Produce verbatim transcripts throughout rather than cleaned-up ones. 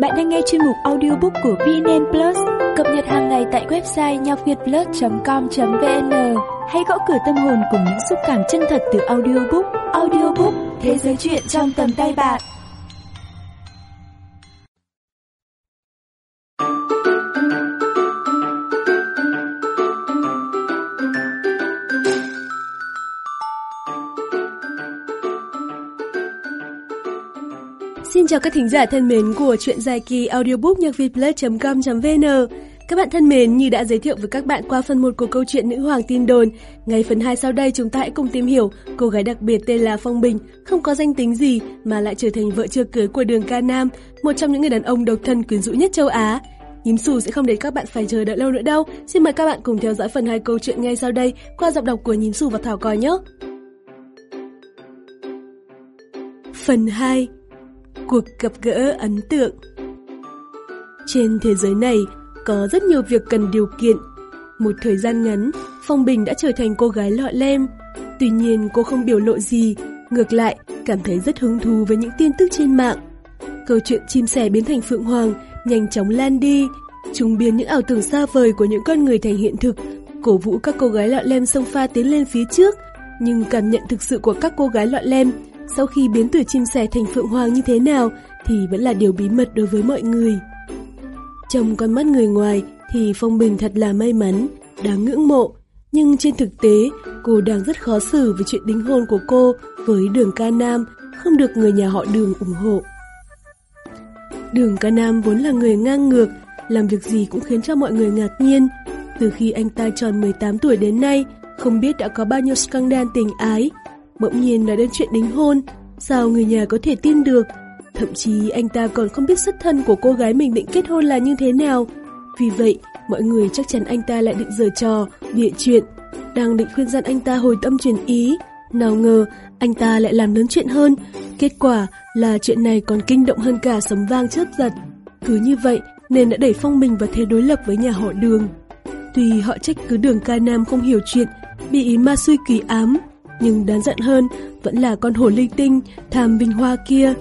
bạn đang nghe chuyên mục audiobook của vê en en Plus, cập nhật hàng ngày tại website nhạc việt plus chấm com chấm vn. Hãy gõ cửa tâm hồn cùng những xúc cảm chân thật từ audiobook. Audiobook, thế giới chuyện trong tầm tay bạn. Xin chào các thính giả thân mến của truyện dài kỳ audiobook nhạc việt plus chấm com chấm vn. Các bạn thân mến, như đã giới thiệu với các bạn qua phần một của câu chuyện Nữ Hoàng Tin Đồn, ngay phần hai sau đây chúng ta hãy cùng tìm hiểu cô gái đặc biệt tên là Phong Bình, không có danh tính gì mà lại trở thành vợ chưa cưới của Đường Ca Nam, một trong những người đàn ông độc thân quyến rũ nhất châu Á. Nhím Xù sẽ không để các bạn phải chờ đợi lâu nữa đâu. Xin mời các bạn cùng theo dõi phần hai câu chuyện ngay sau đây qua giọng đọc của Nhím Xù và Thảo Cò nhé. Phần hai. Cuộc gặp gỡ ấn tượng. Trên thế giới này có rất nhiều việc cần điều kiện. Một thời gian ngắn, Phong Bình đã trở thành cô gái lọ lem. Tuy nhiên cô không biểu lộ gì, ngược lại cảm thấy rất hứng thú với những tin tức trên mạng. Câu chuyện chim sẻ biến thành phượng hoàng nhanh chóng lan đi, chúng biến những ảo tưởng xa vời của những con người thành hiện thực, cổ vũ các cô gái lọ lem xông pha tiến lên phía trước. Nhưng cảm nhận thực sự của các cô gái lọ lem sau khi biến từ chim sẻ thành phượng hoàng như thế nào thì vẫn là điều bí mật đối với mọi người. Trong con mắt người ngoài thì Phong Bình thật là may mắn, đáng ngưỡng mộ. Nhưng trên thực tế, cô đang rất khó xử với chuyện đính hôn của cô với Đường Ca Nam, không được người nhà họ Đường ủng hộ. Đường Ca Nam vốn là người ngang ngược, làm việc gì cũng khiến cho mọi người ngạc nhiên. Từ khi anh ta tròn mười tám tuổi đến nay, không biết đã có bao nhiêu scandal tình ái. Bỗng nhiên nói đến chuyện đính hôn, sao người nhà có thể tin được? Thậm chí anh ta còn không biết xuất thân của cô gái mình định kết hôn là như thế nào. Vì vậy, mọi người chắc chắn anh ta lại định giở trò, bịa chuyện, đang định khuyên răn anh ta hồi tâm chuyển ý. Nào ngờ, anh ta lại làm lớn chuyện hơn. Kết quả là chuyện này còn kinh động hơn cả sấm vang chớp giật. Cứ như vậy nên đã đẩy Phong Bình vào thế đối lập với nhà họ Đường. Tuy họ trách cứ Đường Ca Nam không hiểu chuyện, bị ma xui quỷ ám, nhưng đáng giận hơn vẫn là con hổ linh tinh tham vinh hoa kia.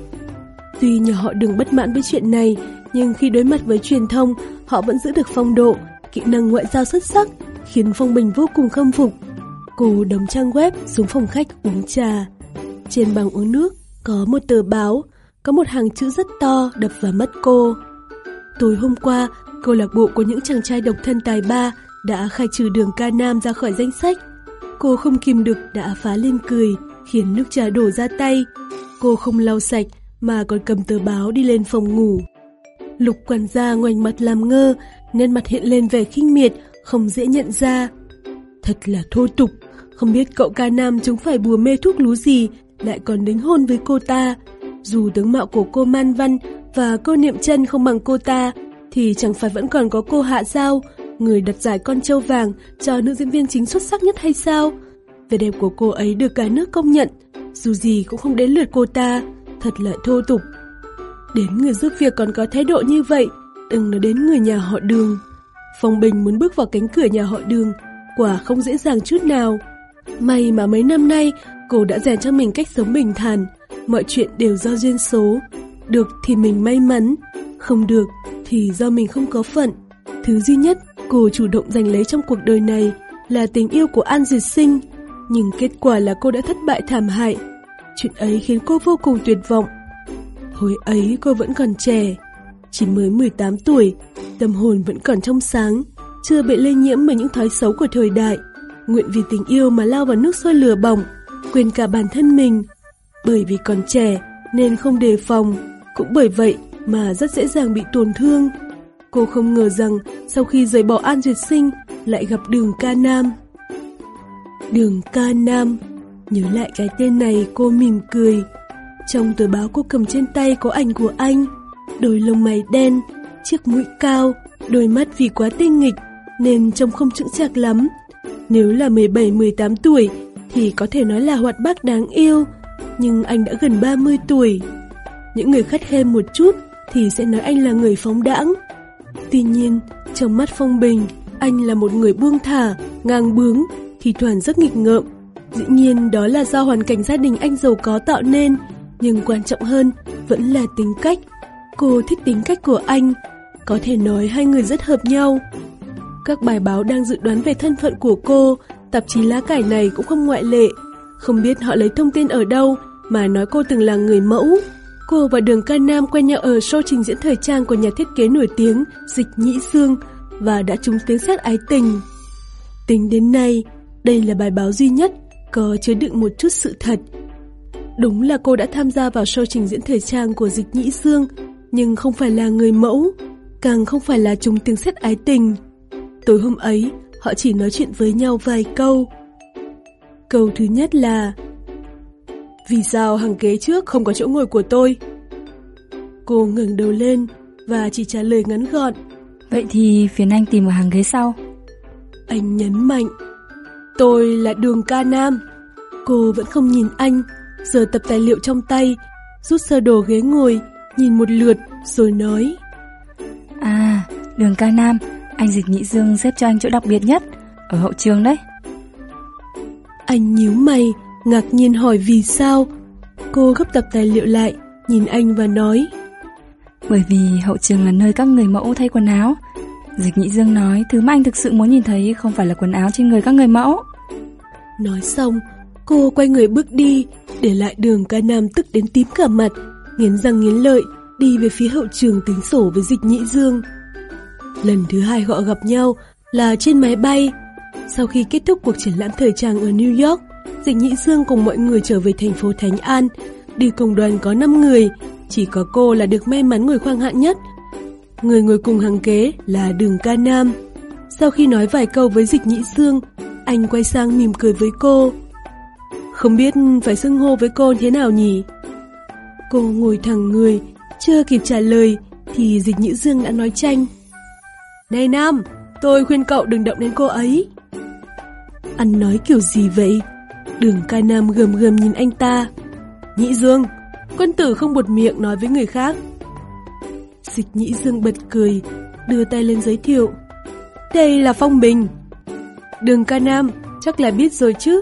Tuy nhà họ Đường bất mãn với chuyện này, nhưng khi đối mặt với truyền thông, họ vẫn giữ được phong độ, kỹ năng ngoại giao xuất sắc, khiến Phong Bình vô cùng khâm phục. Cô đóng trang web xuống phòng khách uống trà. Trên bàn uống nước có một tờ báo, có một hàng chữ rất to đập vào mắt cô. Tối hôm qua, câu lạc bộ của những chàng trai độc thân tài ba đã khai trừ Đường Ca Nam ra khỏi danh sách. Cô không kìm được đã phá lên cười, khiến nước trà đổ ra tay. Cô không lau sạch mà còn cầm tờ báo đi lên phòng ngủ. Lục quản gia ngoảnh mặt làm ngơ, nên mặt hiện lên vẻ khinh miệt, không dễ nhận ra. Thật là thô tục, không biết cậu Ca Nam chúng phải bùa mê thuốc lú gì, lại còn đính hôn với cô ta. Dù tướng mạo của cô Man Văn và cô Niệm Chân không bằng cô ta, thì chẳng phải vẫn còn có cô Hạ Giao, người đặt giải con trâu vàng cho nữ diễn viên chính xuất sắc nhất hay sao? Vẻ đẹp của cô ấy được cả nước công nhận, dù gì cũng không đến lượt cô ta, thật là thô tục. Đến người giúp việc còn có thái độ như vậy, đừng nói đến người nhà họ Đường. Phong Bình muốn bước vào cánh cửa nhà họ Đường, quả không dễ dàng chút nào. May mà mấy năm nay cô đã rèn cho mình cách sống bình thản, mọi chuyện đều do duyên số. Được thì mình may mắn, không được thì do mình không có phận. Thứ duy nhất cô chủ động giành lấy trong cuộc đời này là tình yêu của An Duyệt Sinh, nhưng kết quả là cô đã thất bại thảm hại. Chuyện ấy khiến cô vô cùng tuyệt vọng. Hồi ấy cô vẫn còn trẻ, chỉ mới mười tám tuổi, tâm hồn vẫn còn trong sáng, chưa bị lây nhiễm bởi những thói xấu của thời đại, nguyện vì tình yêu mà lao vào nước sôi lửa bỏng, quên cả bản thân mình. Bởi vì còn trẻ nên không đề phòng, cũng bởi vậy mà rất dễ dàng bị tổn thương. Cô không ngờ rằng sau khi rời bỏ An Duyệt Sinh lại gặp Đường Ca Nam. Đường Ca Nam, nhớ lại cái tên này cô mỉm cười. Trong tờ báo cô cầm trên tay có ảnh của anh, đôi lông mày đen, chiếc mũi cao, đôi mắt vì quá tinh nghịch nên trông không chững chạc lắm. Nếu là mười bảy mười tám tuổi thì có thể nói là hoạt bát đáng yêu, nhưng anh đã gần ba mươi tuổi. Những người khắt khe một chút thì sẽ nói anh là người phóng đãng. Tuy nhiên, trong mắt Phong Bình, anh là một người buông thả, ngang bướng, thì thoảng rất nghịch ngợm. Dĩ nhiên đó là do hoàn cảnh gia đình anh giàu có tạo nên, nhưng quan trọng hơn vẫn là tính cách. Cô thích tính cách của anh, có thể nói hai người rất hợp nhau. Các bài báo đang dự đoán về thân phận của cô, tạp chí lá cải này cũng không ngoại lệ. Không biết họ lấy thông tin ở đâu mà nói cô từng là người mẫu. Cô và Đường Ca Nam quen nhau ở show trình diễn thời trang của nhà thiết kế nổi tiếng Dịch Nhĩ Dương và đã trúng tiếng sét ái tình. Tính đến nay, đây là bài báo duy nhất có chứa đựng một chút sự thật. Đúng là cô đã tham gia vào show trình diễn thời trang của Dịch Nhĩ Dương, nhưng không phải là người mẫu, càng không phải là trúng tiếng sét ái tình. Tối hôm ấy, họ chỉ nói chuyện với nhau vài câu. Câu thứ nhất là: vì sao hàng ghế trước không có chỗ ngồi của tôi? Cô ngẩng đầu lên và chỉ trả lời ngắn gọn: vậy thì phiền anh tìm ở hàng ghế sau. Anh nhấn mạnh: tôi là Đường Ca Nam. Cô vẫn không nhìn anh, giơ tập tài liệu trong tay, rút sơ đồ ghế ngồi, nhìn một lượt rồi nói: à, Đường Ca Nam, anh Dịch Nhĩ Dương xếp cho anh chỗ đặc biệt nhất, ở hậu trường đấy. Anh nhíu mày, ngạc nhiên hỏi vì sao. Cô gấp tập tài liệu lại, nhìn anh và nói: bởi vì hậu trường là nơi các người mẫu thay quần áo. Dịch Nhĩ Dương nói thứ mà anh thực sự muốn nhìn thấy không phải là quần áo trên người các người mẫu. Nói xong, cô quay người bước đi, để lại Đường Ca Nam tức đến tím cả mặt, nghiến răng nghiến lợi, đi về phía hậu trường tính sổ với Dịch Nhĩ Dương. Lần thứ hai họ gặp nhau là trên máy bay. Sau khi kết thúc cuộc triển lãm thời trang ở New York, Dịch Nhĩ Dương cùng mọi người trở về thành phố Thánh An. Đi cùng đoàn có năm người, chỉ có cô là được may mắn ngồi khoang hạng nhất. Người ngồi cùng hàng ghế là Đường Ca Nam. Sau khi nói vài câu với Dịch Nhĩ Dương, anh quay sang mỉm cười với cô. Không biết phải xưng hô với cô thế nào nhỉ? Cô ngồi thẳng người, chưa kịp trả lời thì Dịch Nhĩ Dương đã nói chanh: này Nam, tôi khuyên cậu đừng động đến cô ấy. Anh nói kiểu gì vậy? Đường Ca Nam gườm gườm nhìn anh ta. Nhĩ Dương, quân tử không buột miệng nói với người khác. Dịch Nhĩ Dương bật cười, đưa tay lên giới thiệu: đây là Phong Bình. Đường Ca Nam chắc là biết rồi chứ.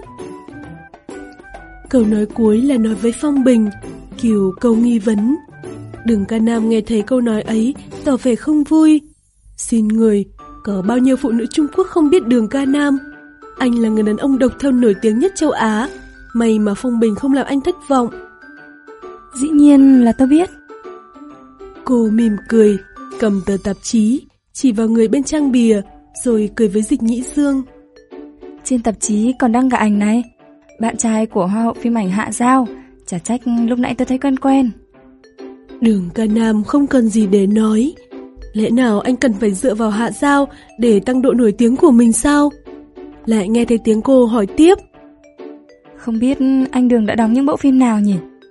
Câu nói cuối là nói với Phong Bình, kiểu câu nghi vấn. Đường Ca Nam nghe thấy câu nói ấy, tỏ vẻ không vui. Xin người, có bao nhiêu phụ nữ Trung Quốc không biết Đường Ca Nam? Anh là người đàn ông độc thân nổi tiếng nhất châu Á. May mà Phong Bình không làm anh thất vọng. Dĩ nhiên là tôi biết. Cô mỉm cười, cầm tờ tạp chí, chỉ vào người bên trang bìa, rồi cười với Dịch Nhĩ Dương. Trên tạp chí còn đăng cả ảnh này. Bạn trai của Hoa hậu phim ảnh Hạ Giao. Chả trách lúc nãy tôi thấy quen quen. Đường Ca Nam không cần gì để nói. Lẽ nào anh cần phải dựa vào Hạ Giao để tăng độ nổi tiếng của mình sao? Lại nghe thấy tiếng cô hỏi tiếp: không biết anh Đường đã đóng những bộ phim nào nhỉ?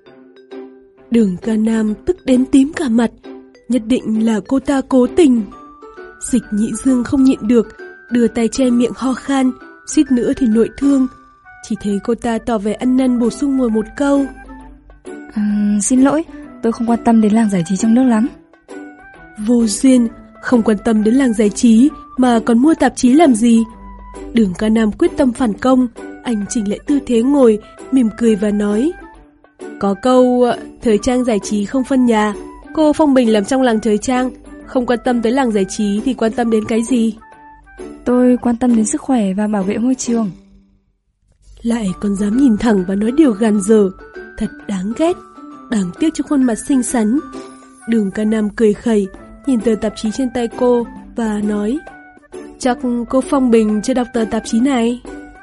Đường Ca Nam tức đến tím cả mặt. Nhất định là cô ta cố tình. Dịch Nhĩ Dương không nhịn được, đưa tay che miệng ho khan, suýt nữa thì nội thương. Chỉ thấy cô ta tỏ vẻ ăn năn bổ sung ngồi một câu: à, xin lỗi, tôi không quan tâm đến làng giải trí trong nước lắm. Vô duyên, không quan tâm đến làng giải trí mà còn mua tạp chí làm gì? Đường Ca Nam quyết tâm phản công. Anh chỉnh lại tư thế ngồi, mỉm cười và nói: có câu thời trang giải trí không phân nhà. Cô Phong Bình làm trong làng thời trang, không quan tâm tới làng giải trí thì quan tâm đến cái gì? Tôi quan tâm đến sức khỏe và bảo vệ môi trường. Lại còn dám nhìn thẳng và nói điều gàn dở, thật đáng ghét. Đáng tiếc cho khuôn mặt xinh xắn. Đường Ca Nam cười khẩy, nhìn tờ tạp chí trên tay cô và nói: chắc cô Phong Bình chưa đọc tờ tạp chí này.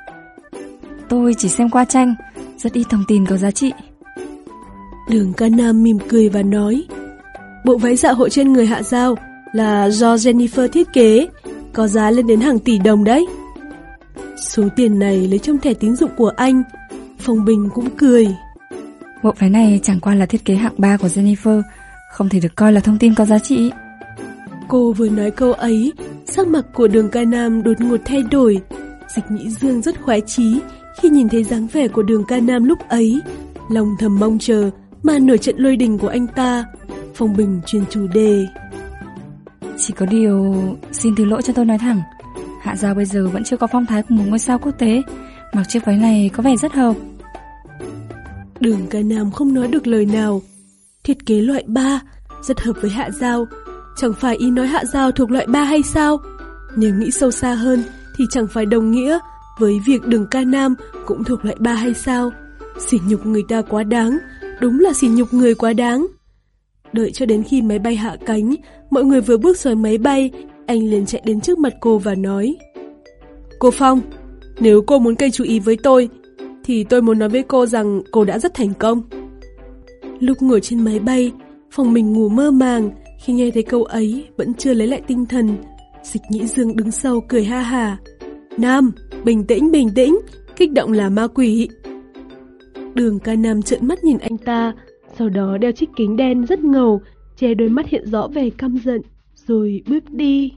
Tôi chỉ xem qua tranh, rất ít thông tin có giá trị. Đường Ca Nam mỉm cười và nói: bộ váy dạ hội trên người Hạ Giao là do Jennifer thiết kế, có giá lên đến hàng tỷ đồng đấy. Số tiền này lấy trong thẻ tín dụng của anh. Phong Bình cũng cười. Bộ váy này chẳng qua là thiết kế hạng ba của Jennifer, không thể được coi là thông tin có giá trị. Cô vừa nói câu ấy, sắc mặt của Đường Ca Nam đột ngột thay đổi. Dịch Nhĩ Dương rất khoái chí khi nhìn thấy dáng vẻ của Đường Ca Nam lúc ấy, lòng thầm mong chờ màn nổi trận lôi đình của anh ta. Phong Bình chuyển chủ đề: chỉ có điều, xin thứ lỗi cho tôi nói thẳng, Hạ Giao bây giờ vẫn chưa có phong thái của một ngôi sao quốc tế. Mặc chiếc váy này có vẻ rất hợp. Đường Ca Nam không nói được lời nào. Thiết kế loại ba, rất hợp với Hạ Giao. Chẳng phải ý nói Hạ Giao thuộc loại ba hay sao? Nếu nghĩ sâu xa hơn thì chẳng phải đồng nghĩa với việc Đường Ca Nam cũng thuộc loại ba hay sao? Sỉ nhục người ta quá đáng, đúng là sỉ nhục người quá đáng. Đợi cho đến khi máy bay hạ cánh, mọi người vừa bước xuống máy bay, anh liền chạy đến trước mặt cô và nói: Cô Phong, nếu cô muốn gây chú ý với tôi, thì tôi muốn nói với cô rằng cô đã rất thành công. Lúc ngồi trên máy bay, Phong mình ngủ mơ màng, khi nghe thấy câu ấy vẫn chưa lấy lại tinh thần. Dịch Nhĩ Dương đứng sau cười ha hả: Nam, bình tĩnh bình tĩnh, kích động là ma quỷ. Đường Ca Nam trợn mắt nhìn anh ta, sau đó đeo chiếc kính đen rất ngầu, che đôi mắt hiện rõ vẻ căm giận, rồi bước đi.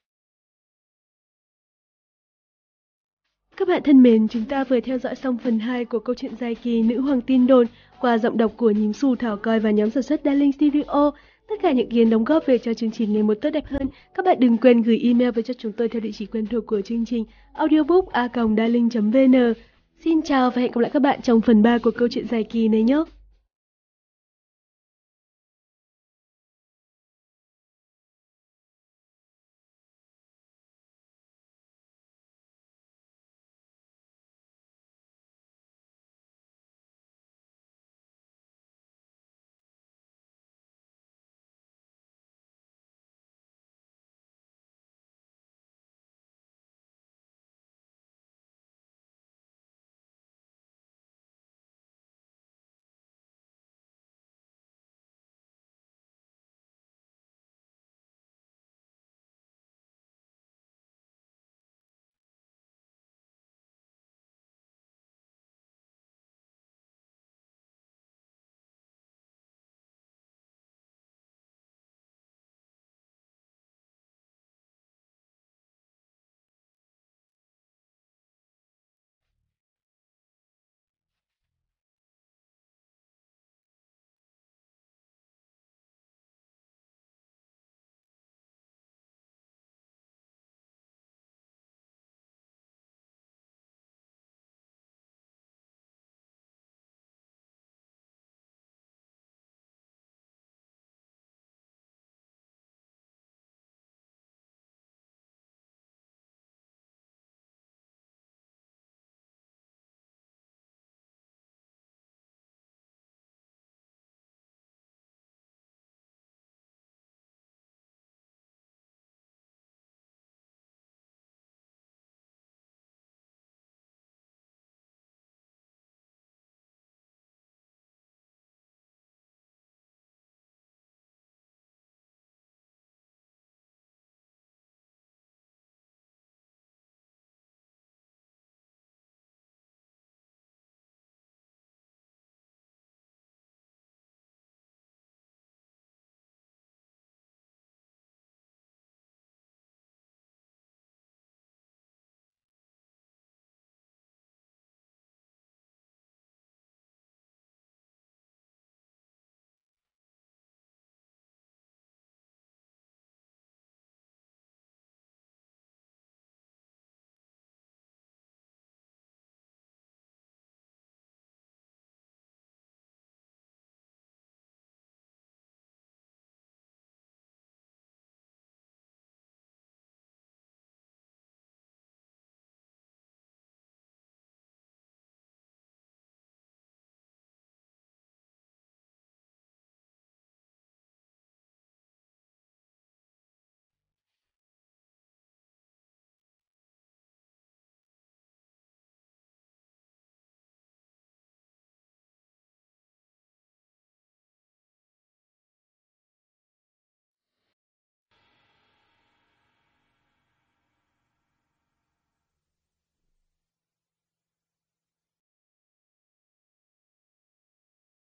Các bạn thân mến, chúng ta vừa theo dõi xong phần hai của câu chuyện dài kỳ Nữ Hoàng Tin Đồn qua giọng đọc của Nhím Xù, Thảo Coi và nhóm sản xuất Darling Studio. Tất cả những ý kiến đóng góp về cho chương trình ngày một tốt đẹp hơn, các bạn đừng quên gửi email về cho chúng tôi theo địa chỉ quen thuộc của chương trình audiobook a còng darling chấm vn. Xin chào và hẹn gặp lại các bạn trong phần ba của câu chuyện dài kỳ này nhé!